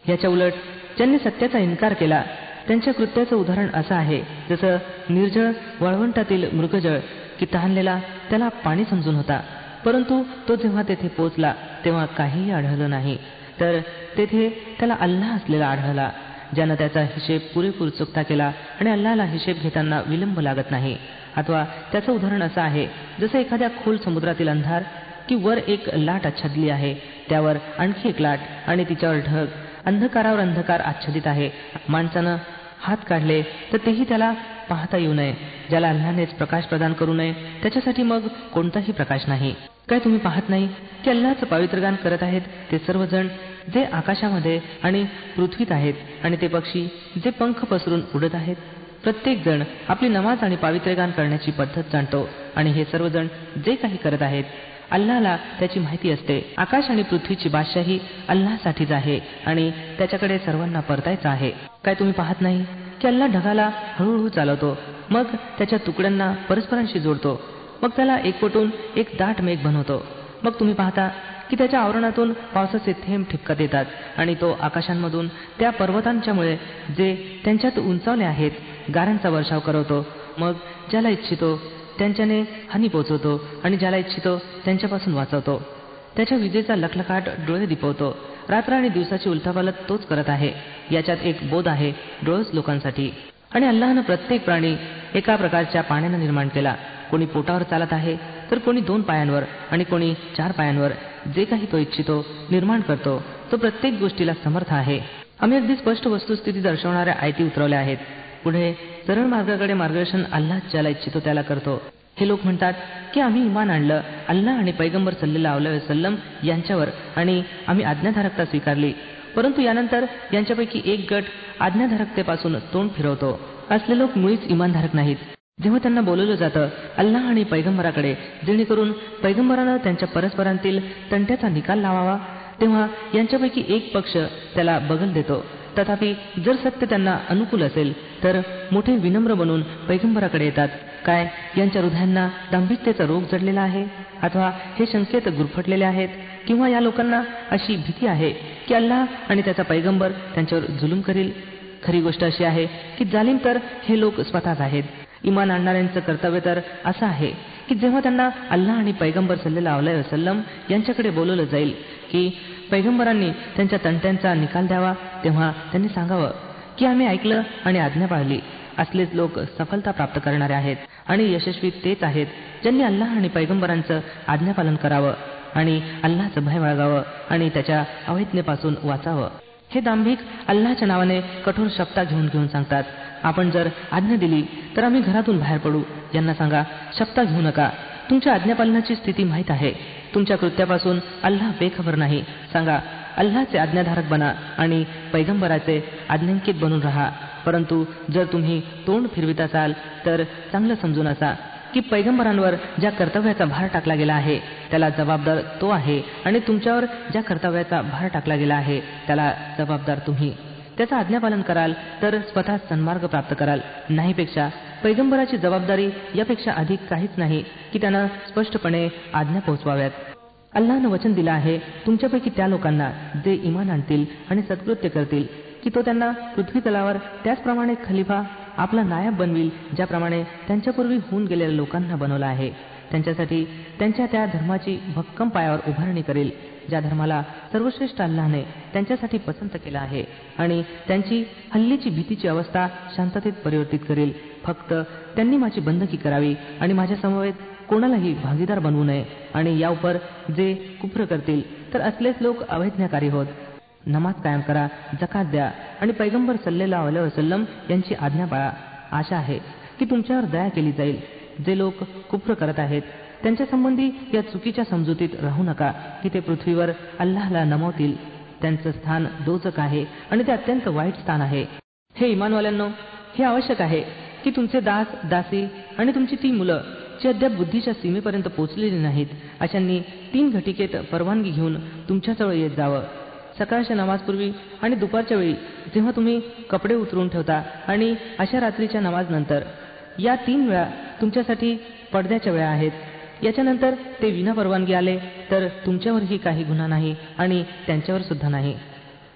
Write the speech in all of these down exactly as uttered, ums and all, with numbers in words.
याच्या उलट ज्यांनी सत्याचा इन्कार केला त्यांच्या कृत्याचं उदाहरण असं आहे जसं निर्जळ वाळवंटातील मृगजळ की तहानलेला त्याला पाणी समजून होता, परंतु तो जेव्हा तेथे पोचला तेव्हा काहीही आढळलं नाही, तर तेथे त्याला अल्लाह असलेला आढळला, ज्यानं त्याचा हिशेब पुरेपूर चुकता केला आणि अल्लाहला हिशेब घेताना विलंब लागत नाही. अथवा त्याचं उदाहरण असं आहे जसं एखाद्या खोल समुद्रातील अंधार की वर एक लाट आच्छादली आहे, त्यावर आणखी एक लाट आणि तिच्यावर ढग, अंधकारावर अंधकार आच्छादित आहे. माणसानं हात काढले तर तेही त्याला पाहता येऊ नये. ज्याला अल्लाहनेच प्रकाश प्रदान करू नये त्याच्यासाठी मग कोणताही प्रकाश नाही. काय तुम्ही पाहत नाही की अल्लाहचं पवित्रगान करत आहेत ते सर्वजण जे आकाशामध्ये आणि पृथ्वीत आहेत आणि ते पक्षी जे पंख पसरून उडत आहेत? प्रत्येक जण आपली नमाज आणि पावित्र्यगान करण्याची पद्धत जाणतो आणि हे सर्वजण जे काही करत आहेत अल्लाहला त्याची माहिती असते. आकाश आणि पृथ्वीची बादशाही अल्लाहसाठीच आहे आणि त्याच्याकडे सर्वांना परतायचं आहे. काय तुम्ही पाहत नाही की अल्लाह ढगाला हळूहळू चालवतो, मग त्याच्या तुकड्यांना परस्परांशी जोडतो, मग त्याला एकवटून एक दाट मेघ बनवतो. मग तुम्ही पाहता की त्याच्या आवरणातून पावसाचे थेंब ठिपकत येतात आणि तो आकाशांमधून त्या पर्वतांच्यामुळे जे त्यांच्यात उंचावले आहेत गारांचा वर्षाव करवतो. मग ज्याला इच्छितो त्यांच्याने हानी पोचवतो आणि ज्याला इच्छितो त्यांच्यापासून वाचवतो. त्याच्या विजेचा लखलखाट डोळे दिपवतो. रात्र आणि दिवसाची उलथापालथ तोच करत आहे. याच्यात एक बोध आहे डोळस लोकांसाठी. आणि अल्लाहनं प्रत्येक प्राणी एका प्रकारच्या पाण्यानं निर्माण केला. कोणी पोटावर चालत आहे तर कोणी दोन पायांवर आणि कोणी चार पायांवर. जे काही तो इच्छितो निर्माण करतो. तो प्रत्येक गोष्टीला समर्थ आहे. आम्ही अगदी स्पष्ट वस्तुस्थिती दर्शवणाऱ्या आयती उतरवल्या आहेत. पुढे सरळ मार्गाकडे मार्गदर्शन अल्लाह ज्याला इच्छितो त्याला करतो. हे लोक म्हणतात की आम्ही इमान आणलं अल्लाह आणि पैगंबर सल्लल्लाहु अलैहि वसल्लम यांच्यावर आणि आम्ही आज्ञाधारकता स्वीकारली, परंतु यानंतर यांच्यापैकी एक गट आज्ञाधारकतेपासून तोंड फिरवतो. असले लोक मुळीच इमानधारक नाहीत. जेव्हा त्यांना बोलवलं जातं अल्लाह आणि पैगंबराकडे जेणेकरून पैगंबरानं त्यांच्या परस्परांतील तंट्याचा निकाल लावावा, तेव्हा यांच्यापैकी एक पक्ष त्याला बगल देतो. तथापि जर सत्य त्यांना अनुकूल असेल तर मोठे विनम्र बनून पैगंबराकडे येतात. काय यांच्या हृदयांना दांभिकतेचा रोग जडलेला आहे अथवा हे संकेत गुरफटलेले आहेत, किंवा या लोकांना अशी भीती आहे की अल्लाह आणि त्याचा पैगंबर त्यांच्यावर जुलूम करील? खरी गोष्ट अशी आहे की जालिम तर हे लोक स्वतःच आहेत. इमान आणणाऱ्यांचं कर्तव्य तर असं आहे की जेव्हा त्यांना अल्लाह आणि पैगंबर सल्लल्लाहु अलैहि वसल्लम यांच्याकडे बोलवलं जाईल की पैगंबरांनी त्यांच्या तंट्यांचा निकाल द्यावा, तेव्हा त्यांनी सांगावं की आम्ही ऐकलं आणि आज्ञा पाळली. असलेच लोक सफलता प्राप्त करणारे आहेत आणि यशस्वी तेच आहेत ज्यांनी अल्लाह आणि पैगंबरांचं आज्ञापालन करावं आणि अल्लाहचं भय बाळगावं आणि त्याच्या अवैज्ञेपासून वाचावं. हे दांभिक अल्लाहच्या नावाने कठोर शपथा घेऊन घेऊन सांगतात, आपण जर आज्ञा दिली तर आम्ही घरातून बाहेर पडू. यांना सांगा, शपथा घेऊ नका, तुमच्या आज्ञापालनाची स्थिती माहीत आहे. तुमच्या कृत्यापासून अल्लाह बेखबर नाही. सांगा, अल्लाहचे आज्ञाधारक बना आणि पैगंबराचे आज्ञांकित बनून राहा. परंतु जर तुम्ही तोंड फिरवित असाल तर चांगलं समजून असा की पैगंबरांवर ज्या कर्तव्याचा भार टाकला गेला आहे त्याला जबाबदार तो आहे आणि तुमच्यावर ज्या कर्तव्याचा भार टाकला गेला आहे त्याला जबाबदार तुम्ही. त्याचं आज्ञापालन कराल तर स्वतः सन्मार्ग प्राप्त कराल. नाहीपेक्षा पैगंबराची जबाबदारी यापेक्षा अधिक काहीच नाही की त्यानं स्पष्टपणे आज्ञा पोहोचवाव्यात. अल्लाहनं वचन दिलं आहे तुमच्यापैकी त्या लोकांना जे इमान आणतील आणि सत्कृत्य करतील की तो त्यांना पृथ्वी तलावर त्याचप्रमाणे खलिफा आपला नायब बनविल ज्याप्रमाणे त्यांच्यापूर्वी होऊन गेलेल्या लोकांना बनवलं आहे. त्यांच्यासाठी त्यांच्या त्या धर्माची भक्कम पायावर उभारणी करेल ज्या धर्माला सर्वश्रेष्ठ अल्लाहने त्यांच्यासाठी पसंत केला आहे आणि त्यांची हल्लीची भीतीची अवस्था शांततेत परिवर्तित करेल. फक्त त्यांनी माझी बंदकी करावी आणि माझ्या समवेत कोणालाही भागीदार बनवू नये. आणि याउपर जे कुफ्र करतील तर असलेच लोक अवैज्ञाकारी होत. नमाज कायम करा, जकात द्या आणि पैगंबर सल्लल्लाहु अलैहि वसल्लम यांची आज्ञा पाळा. आशा आहे की तुमच्यावर दया केली जाईल. जे लोक कुफ्र करत आहेत त्यांच्या संबंधी या चुकीच्या समजुतीत राहू नका की ते पृथ्वीवर अल्लाहला नमवतील. त्यांचं स्थान दोजक आहे आणि ते अत्यंत वाईट स्थान आहे. हे इमानवाल्यांनो, हे आवश्यक आहे की तुमचे दास दासी आणि तुमची ती मुलं जी अद्याप बुद्धीच्या सीमेपर्यंत पोहोचलेली नाहीत अशांनी तीन घटिकेत परवानगी घेऊन तुमच्याजवळ येत जावं. सकाळच्या नमाजपूर्वी आणि दुपारच्या वेळी जेव्हा तुम्ही कपडे उतरून ठेवता आणि अशा रात्रीच्या नमाज नंतर. या तीन वेळा तुमच्यासाठी पडद्याच्या वेळा आहेत. याच्यानंतर ते विना परवानगी आले तर तुमच्यावरही काही गुन्हा नाही आणि त्यांच्यावर सुद्धा नाही.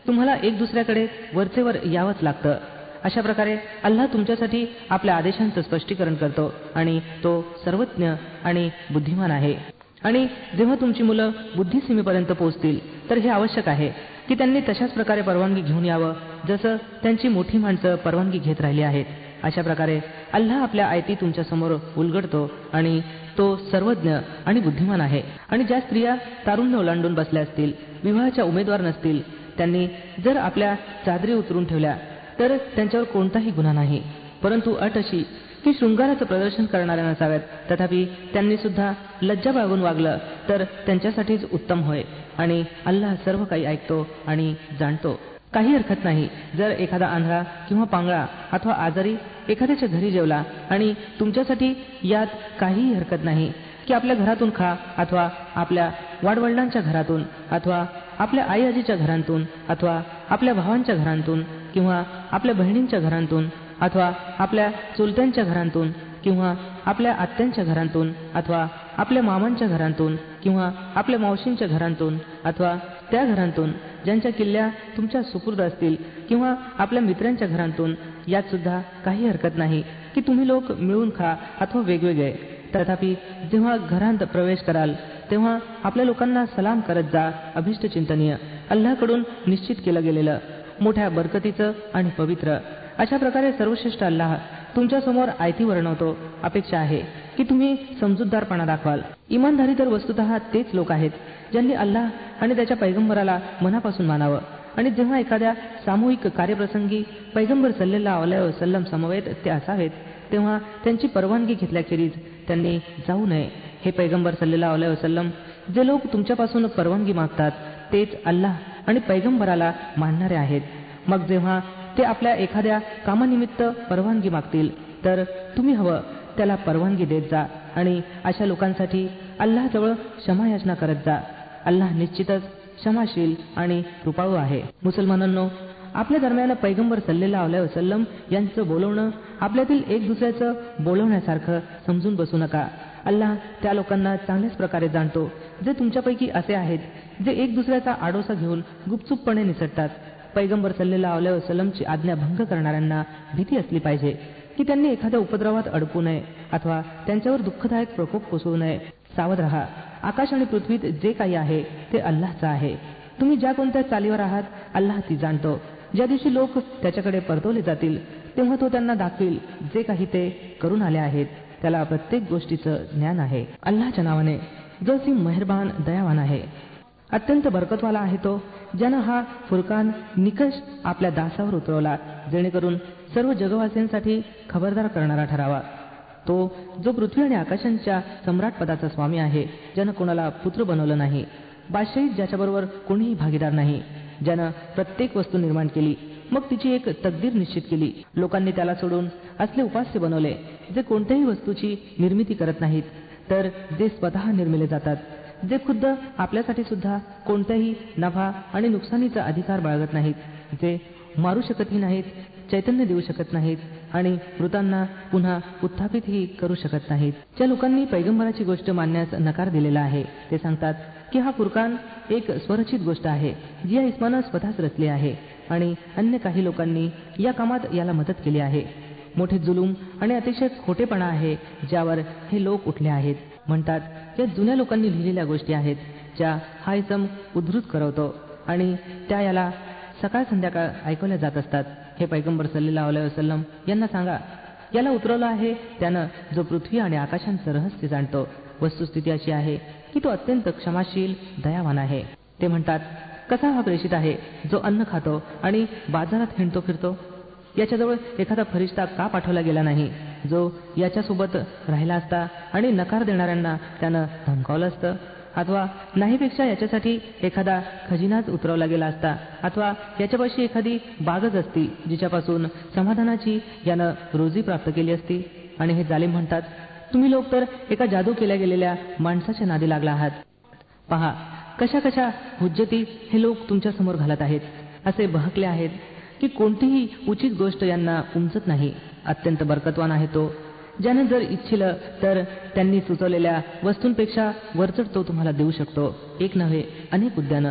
तुम्हाला एक दुसऱ्याकडे वरचेवर यावंच लागतं. अशा प्रकारे अल्लाह तुमच्यासाठी आपल्या आदेशांचं स्पष्टीकरण करतो आणि तो सर्वज्ञ आणि बुद्धिमान आहे. आणि जेव्हा तुमची मुलं बुद्धिसीमेपर्यंत पोहोचतील तर हे आवश्यक आहे की त्यांनी तशाच प्रकारे परवानगी घेऊन यावं जसं त्यांची मोठी माणसं परवानगी घेत राहिली आहेत. अशा प्रकारे अल्लाह आपल्या आयती तुमच्या समोर उलगडतो आणि तो सर्वज्ञ आणि बुद्धिमान आहे. आणि ज्या स्त्रिया तारुण्य ओलांडून बसल्या असतील, विवाहाच्या उमेदवार नसतील, त्यांनी जर आपल्या चादरी उतरून ठेवल्या तर त्यांच्यावर कोणताही गुन्हा नाही, परंतु अट अशी की शृंगाराचं प्रदर्शन करणाऱ्या नसाव्यात. तथापि त्यांनी सुद्धा लज्जा बाळगून वागलं तर त्यांच्यासाठीच उत्तम होय. आणि अल्लाह सर्व काही ऐकतो आणि जाणतो. काही हरकत नाही जर एखादा आंधळा किंवा पांगळा अथवा आजारी एखाद्याच्या घरी जेवला आणि तुमच्यासाठी यात काहीही हरकत नाही की आपल्या घरातून खा अथवा आपल्या वाडवडिलांच्या घरातून अथवा आपल्या आई आजीच्या घरातून अथवा आपल्या भावांच्या घरातून किंवा आपल्या बहिणींच्या घरातून अथवा आपल्या चुलत्यांच्या घरातून किंवा आपल्या आत्यांच्या घरातून अथवा आपल्या मामांच्या घरातून किंवा आपल्या मावशींच्या घरातून अथवा त्या घरातून ज्यांच्या किल्ल्या तुमच्या सुपूर्द असतील किंवा आपल्या मित्रांच्या घरातून. यात सुद्धा काही हरकत नाही की तुम्ही लोक मिळून खा अथवा वेगवेगळे. तथापि जेव्हा घरात प्रवेश कराल तेव्हा आपल्या लोकांना सलाम करत जा. अभिष्ट चिंतनीय अल्लाहकडून निश्चित केलं गेलेलं मोठ्या बरकतीचं आणि पवित्र. अशा प्रकारे सर्वश्रेष्ठ अल्लाह तुमच्या समोर आयती वर्णवतो. अपेक्षा आहे की तुम्ही समजूतदारपणा दाखवाल. इमानधारी तर वस्तुतः तेच लोक आहेत ज्यांनी अल्लाह आणि त्याच्या पैगंबराला मनापासून मानावं. आणि जेव्हा एखाद्या सामूहिक कार्यप्रसंगी पैगंबर सल्लल्लाहु अलैहि वसल्लम समवेत ते असावेत तेव्हा त्यांची परवानगी घेतल्याखेरीज त्यांनी जाऊ नये. हे पैगंबर सल्लल्लाहु अलैहि वसल्लम, जे लोक तुमच्यापासून परवानगी मागतात तेच अल्लाह आणि पैगंबराला मानणारे आहेत. मग जेव्हा ते आपल्या एखाद्या कामानिमित्त परवानगी मागतील तर तुम्ही हवं त्याला परवानगी देत जा आणि अशा लोकांसाठी अल्लाहजवळ क्षमायाचना करत जा. अल्लाह निश्चितच क्षमाशील आणि कृपाळू आहे. मुसलमानांनो, आपल्या दरम्यान पैगंबर सल्लल्लाहु अलैहि वसल्लम यांचं बोलवणं आपल्यातील एक दुसऱ्याचं बोलवण्यासारखं समजून बसू नका. अल्लाह त्या लोकांना चांगल्याच प्रकारे जाणतो जे तुमच्यापैकी असे आहेत जे एक दुसऱ्याचा आडोसा घेऊन गुपचूपपणे निसटतात. पैगंबर सल्लल्लाहु अलैहि वसल्लमची आज्ञा भंग करणाऱ्यांना भीती असली पाहिजे की त्यांनी एखाद्या उपद्रवात अडकू नये अथवा त्यांच्यावर दुःखदायक प्रकोप कोसळू नये. सावध रहा. आकाश आणि पृथ्वीत जे काही आहे ते अल्लाहचं आहे. तुम्ही ज्या कोणत्या चालीवर आहात अल्लाह ती जाणतो. ज्या दिवशी लोक त्याच्याकडे परतवले जातील तेव्हा तो त्यांना दाखवील जे काही ते करून आले आहेत. त्याला प्रत्येक गोष्टीचं ज्ञान आहे. अल्लाहच्या नावाने जो सी मेहरबान दयावान आहे. अत्यंत बरकतवाला आहे तो ज्यानं हा फुरकान निकष आपल्या दासावर उतरवला जेणेकरून सर्व जगवासीयांसाठी खबरदार करणारा ठरावा. तो जो पृथ्वी आणि आकाशांच्या सम्राट पदाचा स्वामी आहे, ज्यानं कोणाला पुत्र बनवलं नाही, बादशाहीत ज्याच्याबरोबर कोणीही भागीदार नाही, ज्यानं प्रत्येक वस्तू निर्माण केली मग तिची एक तकदीर निश्चित केली. लोकांनी त्याला सोडून असले उपास्य बनवले जे कोणत्याही वस्तूची निर्मिती करत नाहीत तर जे स्वतः निर्मिले जातात, जे खुद्द आपल्यासाठी सुद्धा कोणत्याही नफा आणि नुकसानीचा अधिकार बाळगत नाहीत, जे मारू शकतही नाहीत, चैतन्य देऊ शकत नाहीत आणि मृतांना पुन्हा उत्थापितही करू शकत नाहीत. ज्या लोकांनी पैगंबराची गोष्ट मानण्यास नकार दिलेला आहे ते सांगतात की हा फुरकान एक स्वरचित गोष्ट आहे जी या इस्मानं स्वतःच रचली आहे आणि अन्य काही लोकांनी या कामात याला मदत केली आहे. मोठे जुलूम आणि अतिशय खोटेपणा आहे ज्यावर हे लोक उठले आहेत. म्हणतात या जुन्या लोकांनी लिहिलेल्या गोष्टी आहेत ज्या हा इसम उद्धृत करवतो आणि त्या याला सकाळ संध्याकाळ ऐकवल्या जात असतात. हे पैगंबर सल्लल्लाहु अलैहि वसल्लम यांना सांगा, याला उतरवलं आहे त्यानं जो पृथ्वी आणि आकाशांचं रहस्य जाणतो. वस्तुस्थिती अशी आहे की तो अत्यंत क्षमाशील दयावान आहे. ते म्हणतात, कसा हा प्रेषित आहे जो अन्न खातो आणि बाजारात हिंडतो फिरतो. याच्याजवळ एखादा फरिश्ता का पाठवला गेला नाही जो याच्यासोबत राहिला असता आणि नकार देणाऱ्यांना त्यानं धमकावलं असतं. अथवा नाहीपेक्षा याच्यासाठी एखादा खजिनाच उतरवला गेला असता अथवा याच्यापाशी एखादी बागच असती जिच्यापासून समाधानाची यानं रोजी प्राप्त केली असती. आणि हे जालिम म्हणतात, तुम्ही लोक तर एका जादू केल्या गेलेल्या माणसाच्या नादी लागला आहात. पहा कशा कशा हुज्जती हे लोक तुमच्या समोर घालत आहेत. असे बहकले आहेत की कोणतीही उचित गोष्ट यांना उमजत नाही. अत्यंत बरकतवान आहे तो ज्यानं जर इच्छिलं तर त्यांनी सुचवलेल्या वस्तूंपेक्षा वरचढ तो तुम्हाला देऊ शकतो. एक नव्हे अनेक उद्यानं.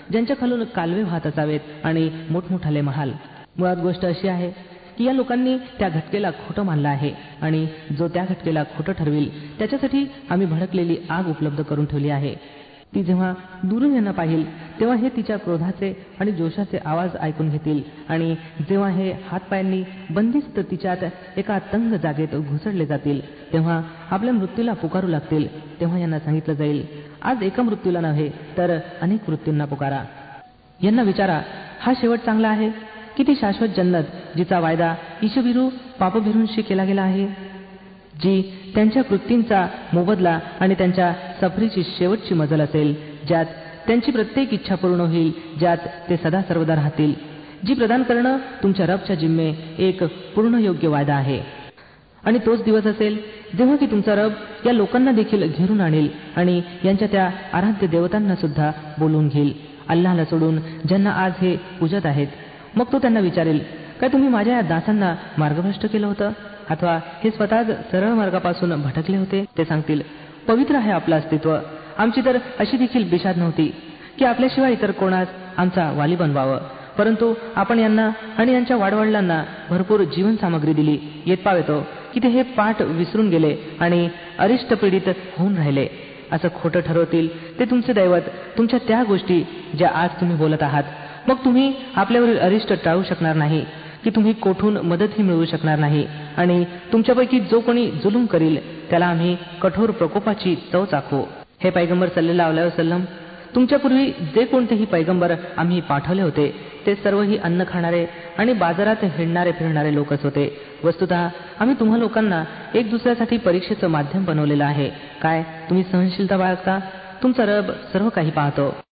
ज्यांच्या खालून कालवे वाहत असावेत आणि मोठमोठाले महाल. मुळात गोष्ट अशी आहे की या लोकांनी त्या घटकेला खोटं मानलं आहे आणि जो त्या घटकेला खोटं ठरविल त्याच्यासाठी आम्ही भडकलेली आग उपलब्ध करून ठेवली आहे. ती जेव्हा दुरून यांना पाहिल तेव्हा हे तिच्या क्रोधाचे आणि जोशाचे आवाज ऐकून घेतील आणि जेव्हा हे हातपायांनी बंदिस्त तिच्यात एका तंग जागेत घुसडले जातील तेव्हा आपल्या मृत्यूला पुकारू लागतील. तेव्हा यांना सांगितलं जाईल, आज एका मृत्यूला नव्हे तर अनेक मृत्यूंना पुकारा. यांना विचारा, हा शेवट चांगला आहे की ती शाश्वत जन्नत जिचा वायदा ईशभिरू पापभिरूंशी केला गेला आहे, जी त्यांच्या कृतींचा मोबदला आणि त्यांच्या सफरीची शेवटची मजल असेल, ज्यात त्यांची प्रत्येक इच्छा पूर्ण होईल, ज्यात ते सदा सर्वदा राहतील, जी प्रदान करणं तुमच्या रबच्या जिम्मे एक पूर्ण योग्य वायदा आहे. आणि तोच दिवस असेल जेव्हा की तुमचा रब या लोकांना देखील घेरून आणेल आणि यांच्या त्या आराध्य देवतांना सुद्धा बोलवून घेईल, अल्लाहला सोडून ज्यांना आज हे पूजत आहेत. मग तो त्यांना विचारेल, काय तुम्ही माझ्या या दासांना मार्गभ्रष्ट केलं होतं अथवा हे स्वतःच सरळ मार्गापासून भटकले होते? ते सांगतील, पवित्र आहे आपलं अस्तित्व. आमची तर अशी देखील बिशाद नव्हती की आपल्याशिवाय इतर कोणास आमचा वाली बनवावं, परंतु आपण यांना आणि यांच्या वाडवडिलांना भरपूर जीवनसामग्री दिली. येत पावेतो की ते हे पाठ विसरून गेले आणि अरिष्ट पीडित होऊन राहिले. असं खोटं ठरवतील ते तुमचे दैवत, तुमच्या त्या गोष्टी ज्या आज तुम्ही बोलत आहात. मग तुम्ही आपल्यावरील अरिष्ट टाळू शकणार नाही की तुम्ही कोठून मदतही मिळवू शकणार नाही. आणि तुमच्यापैकी जो कोणी जुलूम करील त्याला आम्ही कठोर प्रकोपाची चव चाखवू. हे पैगंबर सल्लल्लाहु अलैहि वसल्लम, तुमच्यापूर्वी जे कोणतेही पैगंबर आम्ही पाठवले होते ते सर्वही अन्न खाणारे आणि बाजारात हिंडणारे फिरणारे लोकच होते. वस्तुतः आम्ही तुम्हा लोकांना एक दुसऱ्यासाठी परीक्षेचं माध्यम बनवलेलं आहे. काय तुम्ही सहनशीलता बाळगता? तुमचा रब सर्व काही पाहतो.